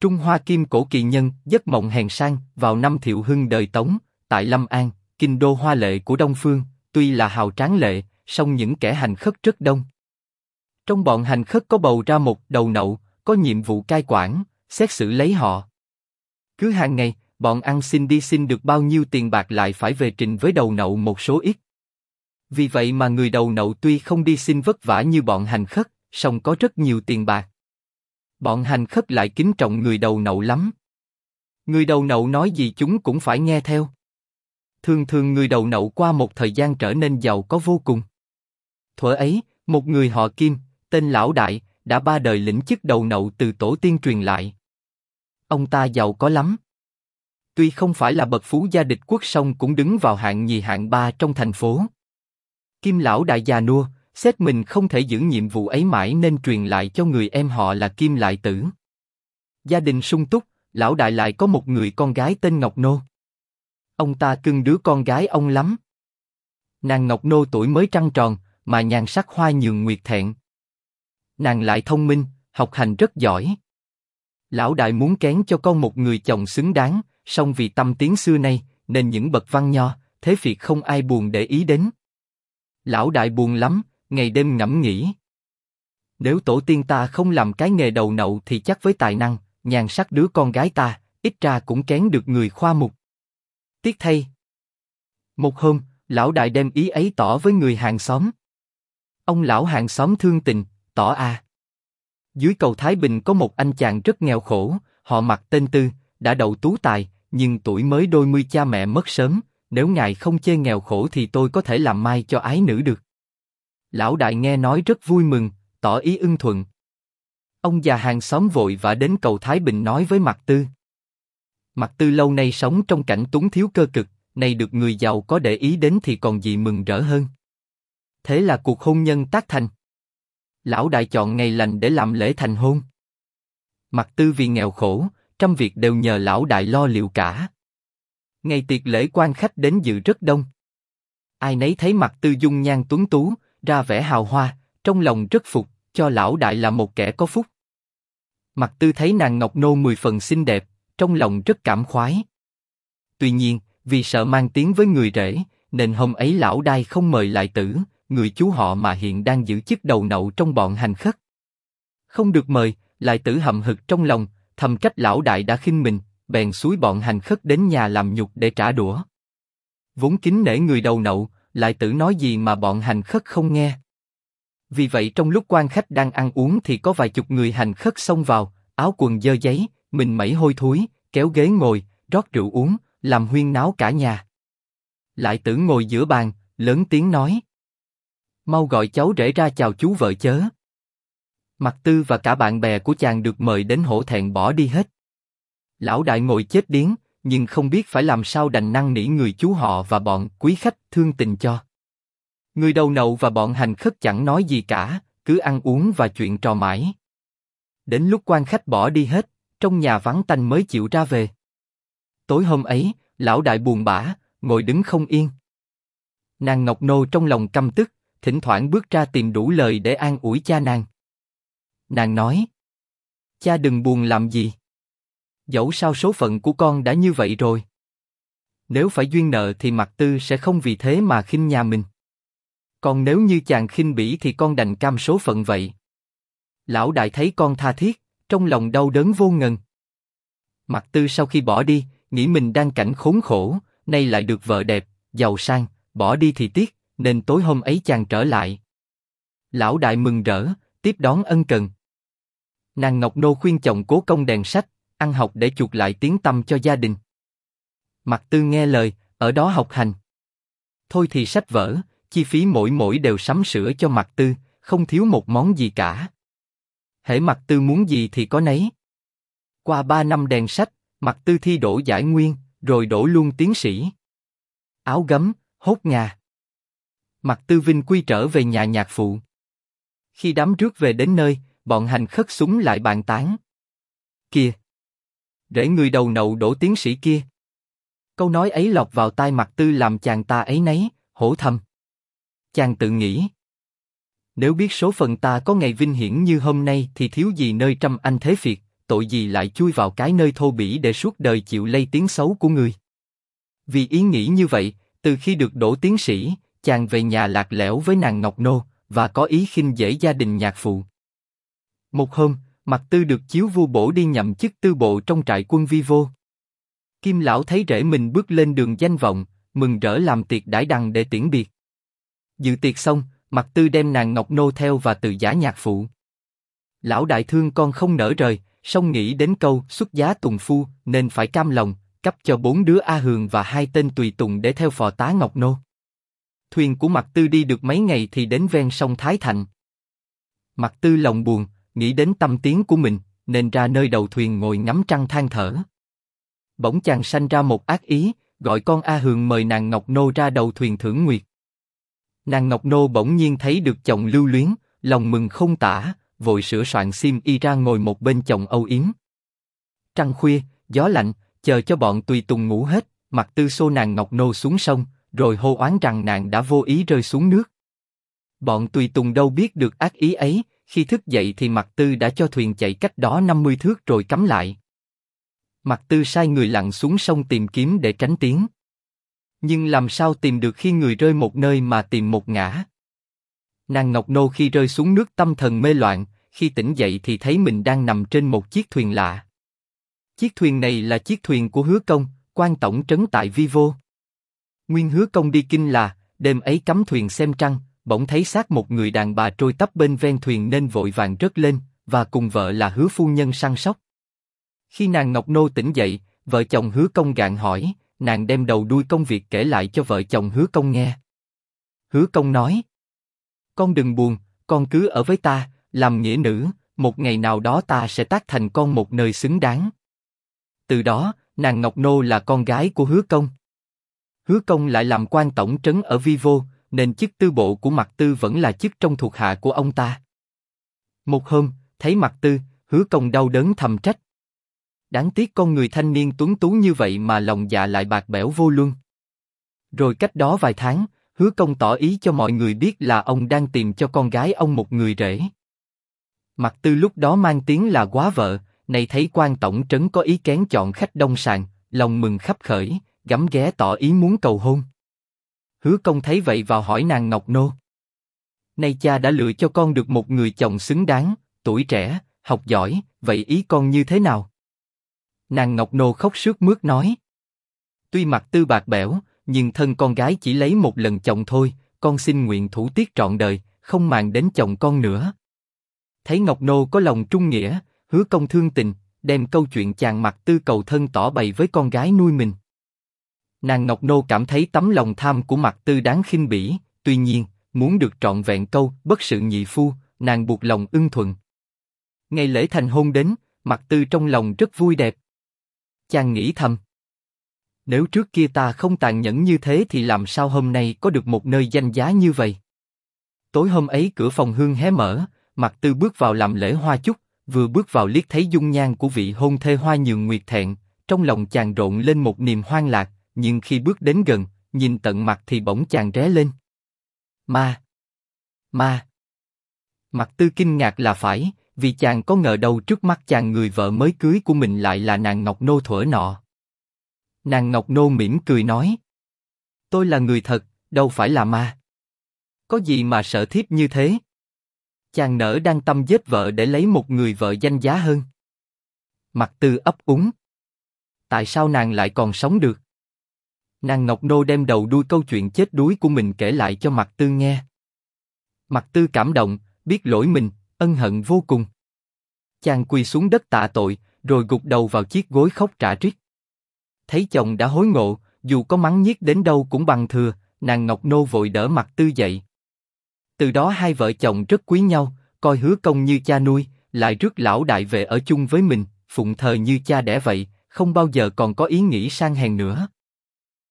Trung Hoa Kim Cổ Kỳ Nhân, giấc mộng hèn sang, vào năm Thiệu Hưng đời Tống, tại Lâm An, kinh đô hoa lệ của Đông Phương, tuy là hào tráng lệ, song những kẻ hành khất rất đông. Trong bọn hành khất có bầu ra một đầu nậu, có nhiệm vụ cai quản, xét xử lấy họ. Cứ hàng ngày, bọn ăn xin đi xin được bao nhiêu tiền bạc lại phải về trình với đầu nậu một số ít. Vì vậy mà người đầu nậu tuy không đi xin vất vả như bọn hành khất, song có rất nhiều tiền bạc. Bọn hành khất lại kính trọng người đầu nậu lắm. Người đầu nậu nói gì chúng cũng phải nghe theo. Thường thường người đầu nậu qua một thời gian trở nên giàu có vô cùng. Thuở ấy, một người họ Kim, tên Lão Đại, đã 3 đời lĩnh chức đầu nậu từ tổ tiên truyền lại. Ông ta giàu có lắm. Tuy không phải là bậc phú gia địch quốc song cũng đứng vào hạng nhì hạng ba trong thành phố. Kim Lão Đại già nua, xét mình không thể giữ nhiệm vụ ấy mãi nên truyền lại cho người em họ là Kim Lại Tử. Gia đình sung túc, Lão Đại lại có một người con gái tên Ngọc Nô. Ông ta cưng đứa con gái ông lắm. Nàng Ngọc Nô tuổi mới trăng tròn, mà nhan sắc hoa nhường nguyệt thẹn. Nàng lại thông minh, học hành rất giỏi. Lão Đại muốn kén cho con một người chồng xứng đáng, song vì tâm tiếng xưa nay, nên những bậc văn nho, thế việc không ai buồn để ý đến. Lão Đại buồn lắm, ngày đêm ngẫm nghĩ. Nếu tổ tiên ta không làm cái nghề đầu nậu thì chắc với tài năng, nhan sắc đứa con gái ta, ít ra cũng kén được người khoa mục. Tiếc thay. Một hôm, Lão Đại đem ý ấy tỏ với người hàng xóm. Ông lão hàng xóm thương tình, tỏ à. Dưới cầu Thái Bình có một anh chàng rất nghèo khổ, họ Mặc tên Tư, đã đậu tú tài, nhưng tuổi mới đôi mươi cha mẹ mất sớm, nếu ngài không chê nghèo khổ thì tôi có thể làm mai cho ái nữ được. Lão Đại nghe nói rất vui mừng, tỏ ý ưng thuận. Ông già hàng xóm vội vã đến cầu Thái Bình nói với Mặc Tư. Mặc Tư lâu nay sống trong cảnh túng thiếu cơ cực, nay được người giàu có để ý đến thì còn gì mừng rỡ hơn. Thế là cuộc hôn nhân tác thành. Lão Đại chọn ngày lành để làm lễ thành hôn. Mặc Tư vì nghèo khổ, trăm việc đều nhờ Lão Đại lo liệu cả. Ngày tiệc lễ quan khách đến dự rất đông. Ai nấy thấy Mặc Tư dung nhan tuấn tú, ra vẻ hào hoa, trong lòng rất phục, cho Lão Đại là một kẻ có phúc. Mặc Tư thấy nàng Ngọc Nô 10 phần xinh đẹp, trong lòng rất cảm khoái. Tuy nhiên, vì sợ mang tiếng với người rể, nên hôm ấy Lão Đại không mời Lại Tử, người chú họ mà hiện đang giữ chức đầu nậu trong bọn hành khất. Không được mời, Lại Tử hậm hực trong lòng, thầm trách Lão Đại đã khinh mình, bèn xúi bọn hành khất đến nhà làm nhục để trả đũa. Vốn kính nể người đầu nậu, Lại Tử nói gì mà bọn hành khất không nghe. Vì vậy trong lúc quan khách đang ăn uống thì có vài chục người hành khất xông vào, áo quần dơ giấy, mình mẩy hôi thối, kéo ghế ngồi, rót rượu uống, làm huyên náo cả nhà. Lại Tử ngồi giữa bàn, lớn tiếng nói: mau gọi cháu rể ra chào chú vợ chớ. Mặc Tư và cả bạn bè của chàng được mời đến hổ thẹn bỏ đi hết. Lão Đại ngồi chết điếng, nhưng không biết phải làm sao đành năn nỉ người chú họ và bọn quý khách thương tình cho. Người đầu nậu và bọn hành khất chẳng nói gì cả, cứ ăn uống và chuyện trò mãi. Đến lúc quan khách bỏ đi hết, trong nhà vắng tanh mới chịu ra về. Tối hôm ấy, Lão Đại buồn bã, ngồi đứng không yên. Nàng Ngọc Nô trong lòng căm tức, thỉnh thoảng bước ra tìm đủ lời để an ủi cha nàng. Nàng nói: cha đừng buồn làm gì. Dẫu sao số phận của con đã như vậy rồi. Nếu phải duyên nợ thì Mặc Tư sẽ không vì thế mà khinh nhà mình. Còn nếu như chàng khinh bỉ thì con đành cam số phận vậy. Lão Đại thấy con tha thiết, trong lòng đau đớn vô ngần. Mặc Tư sau khi bỏ đi, nghĩ mình đang cảnh khốn khổ, nay lại được vợ đẹp, giàu sang, bỏ đi thì tiếc, nên tối hôm ấy chàng trở lại. Lão Đại mừng rỡ, tiếp đón ân cần. Nàng Ngọc Nô khuyên chồng cố công đèn sách, ăn học để chuộc lại tiếng tăm cho gia đình. Mặc Tư nghe lời, ở đó học hành. Thôi thì sách vở, chi phí mỗi đều sắm sửa cho Mặc Tư, không thiếu một món gì cả. Hễ Mặc Tư muốn gì thì có nấy. Qua 3 năm đèn sách, Mặc Tư thi đỗ giải nguyên, rồi đỗ luôn tiến sĩ. Áo gấm, hốt ngà. Mặc Tư vinh quy trở về nhà nhạc phụ. Khi đám rước về đến nơi, bọn hành khất súng lại bàn tán. Kìa! Rễ người đầu nậu đỗ tiến sĩ kia. Câu nói ấy lọt vào tai Mặc Tư làm chàng ta áy náy, hổ thầm. Chàng tự nghĩ: nếu biết số phận ta có ngày vinh hiển như hôm nay thì thiếu gì nơi trăm anh thế phiệt, tội gì lại chui vào cái nơi thô bỉ để suốt đời chịu lây tiếng xấu của người. Vì ý nghĩ như vậy, từ khi được đỗ tiến sĩ, chàng về nhà lạc lẽo với nàng Ngọc Nô, và có ý khinh dễ gia đình nhạc phụ. Một hôm, Mạc Tư được chiếu vua bổ đi nhậm chức tư bộ trong trại quân Vi Vô. Kim lão thấy rể mình bước lên đường danh vọng, mừng rỡ làm tiệc đãi đằng để tiễn biệt. Dự tiệc xong, Mạc Tư đem nàng Ngọc Nô theo và từ giả nhạc phụ. Lão đại thương con không nỡ rời, song nghĩ đến câu xuất giá tùng phu nên phải cam lòng, cấp cho 4 đứa A Hường và 2 tên tùy tùng để theo phò tá Ngọc Nô. Thuyền của Mạc Tư đi được mấy ngày thì đến ven sông Thái Thành. Mạc Tư lòng buồn, nghĩ đến tâm tiếng của mình, nên ra nơi đầu thuyền ngồi ngắm trăng than thở. Bỗng chàng sanh ra một ác ý, gọi con A Hường mời nàng Ngọc Nô ra đầu thuyền thưởng nguyệt. Nàng Ngọc Nô bỗng nhiên thấy được chồng lưu luyến, lòng mừng không tả, vội sửa soạn xiêm y ra ngồi một bên chồng âu yếm. Trăng khuya, gió lạnh, chờ cho bọn tùy tùng ngủ hết, Mạc Tư xô nàng Ngọc Nô xuống sông, rồi hô oán rằng nàng đã vô ý rơi xuống nước. Bọn tùy tùng đâu biết được ác ý ấy, khi thức dậy thì Mạc Tư đã cho thuyền chạy cách đó 50 thước rồi cắm lại. Mạc Tư sai người lặn xuống sông tìm kiếm để tránh tiếng. Nhưng làm sao tìm được khi người rơi một nơi mà tìm một ngã. Nàng Ngọc Nô khi rơi xuống nước tâm thần mê loạn, khi tỉnh dậy thì thấy mình đang nằm trên một chiếc thuyền lạ. Chiếc thuyền này là chiếc thuyền của Hứa Công, quan tổng trấn tại Vi Vô. Nguyên Hứa Công đi kinh là, đêm ấy cắm thuyền xem trăng, bỗng thấy xác một người đàn bà trôi tấp bên ven thuyền nên vội vàng rớt lên, và cùng vợ là Hứa phu nhân săn sóc. Khi nàng Ngọc Nô tỉnh dậy, vợ chồng Hứa Công gạn hỏi, nàng đem đầu đuôi công việc kể lại cho vợ chồng Hứa Công nghe. Hứa Công nói: con đừng buồn, con cứ ở với ta, làm nghĩa nữ, một ngày nào đó ta sẽ tác thành con một nơi xứng đáng. Từ đó, nàng Ngọc Nô là con gái của Hứa Công. Hứa Công lại làm quan tổng trấn ở Vi Vô, nên chức tư bộ của Mạc Tư vẫn là chức trong thuộc hạ của ông ta. Một hôm, thấy Mạc Tư, Hứa Công đau đớn thầm trách. Đáng tiếc con người thanh niên tuấn tú như vậy mà lòng dạ lại bạc bẽo vô luân. Rồi cách đó vài tháng, Hứa Công tỏ ý cho mọi người biết là ông đang tìm cho con gái ông một người rể. Mạc Tư lúc đó mang tiếng là góa vợ, này thấy quan tổng trấn có ý kén chọn khách đông sàn, lòng mừng khắp khởi, gắm ghé tỏ ý muốn cầu hôn. Hứa Công thấy vậy vào hỏi nàng Ngọc Nô: nay cha đã lựa cho con được một người chồng xứng đáng, tuổi trẻ, học giỏi, vậy ý con như thế nào? Nàng Ngọc Nô khóc sướt mướt nói: tuy Mạc Tư bạc bẽo, nhưng thân con gái chỉ lấy một lần chồng thôi, con xin nguyện thủ tiết trọn đời, không màng đến chồng con nữa. Thấy Ngọc Nô có lòng trung nghĩa, Hứa Công thương tình, đem câu chuyện chàng Mạc Tư cầu thân tỏ bày với con gái nuôi mình. Nàng Ngọc Nô cảm thấy tấm lòng tham của Mạc Tư đáng khinh bỉ, tuy nhiên, muốn được trọn vẹn câu bất sự nhị phu, nàng buộc lòng ưng thuận. Ngày lễ thành hôn đến, Mạc Tư trong lòng rất vui đẹp. Chàng nghĩ thầm: nếu trước kia ta không tàn nhẫn như thế thì làm sao hôm nay có được một nơi danh giá như vậy. Tối hôm ấy cửa phòng hương hé mở, Mạc Tư bước vào làm lễ hoa chúc, vừa bước vào liếc thấy dung nhan của vị hôn thê Hoa Nhường Nguyệt thẹn, trong lòng chàng rộn lên một niềm hoang lạc, nhưng khi bước đến gần, nhìn tận mặt thì bỗng chàng ré lên. Ma! Mạc Tư kinh ngạc là phải, vì chàng có ngờ đâu trước mắt chàng người vợ mới cưới của mình lại là nàng Ngọc Nô thuở nọ. Nàng Ngọc Nô mỉm cười nói: tôi là người thật, đâu phải là ma. Có gì mà sợ thiếp như thế? Chàng nỡ đang tâm giết vợ để lấy một người vợ danh giá hơn. Mạc Tư ấp úng: tại sao nàng lại còn sống được? Nàng Ngọc Nô đem đầu đuôi câu chuyện chết đuối của mình kể lại cho Mạc Tư nghe. Mạc Tư cảm động, biết lỗi mình, ân hận vô cùng. Chàng quỳ xuống đất tạ tội, rồi gục đầu vào chiếc gối khóc rã rít. Thấy chồng đã hối ngộ, dù có mắng nhiếc đến đâu cũng bằng thừa, nàng Ngọc Nô vội đỡ Mạc Tư dậy. Từ đó hai vợ chồng rất quý nhau, coi Hứa Công như cha nuôi, lại rước lão đại về ở chung với mình, phụng thờ như cha đẻ vậy, không bao giờ còn có ý nghĩ sang hèn nữa.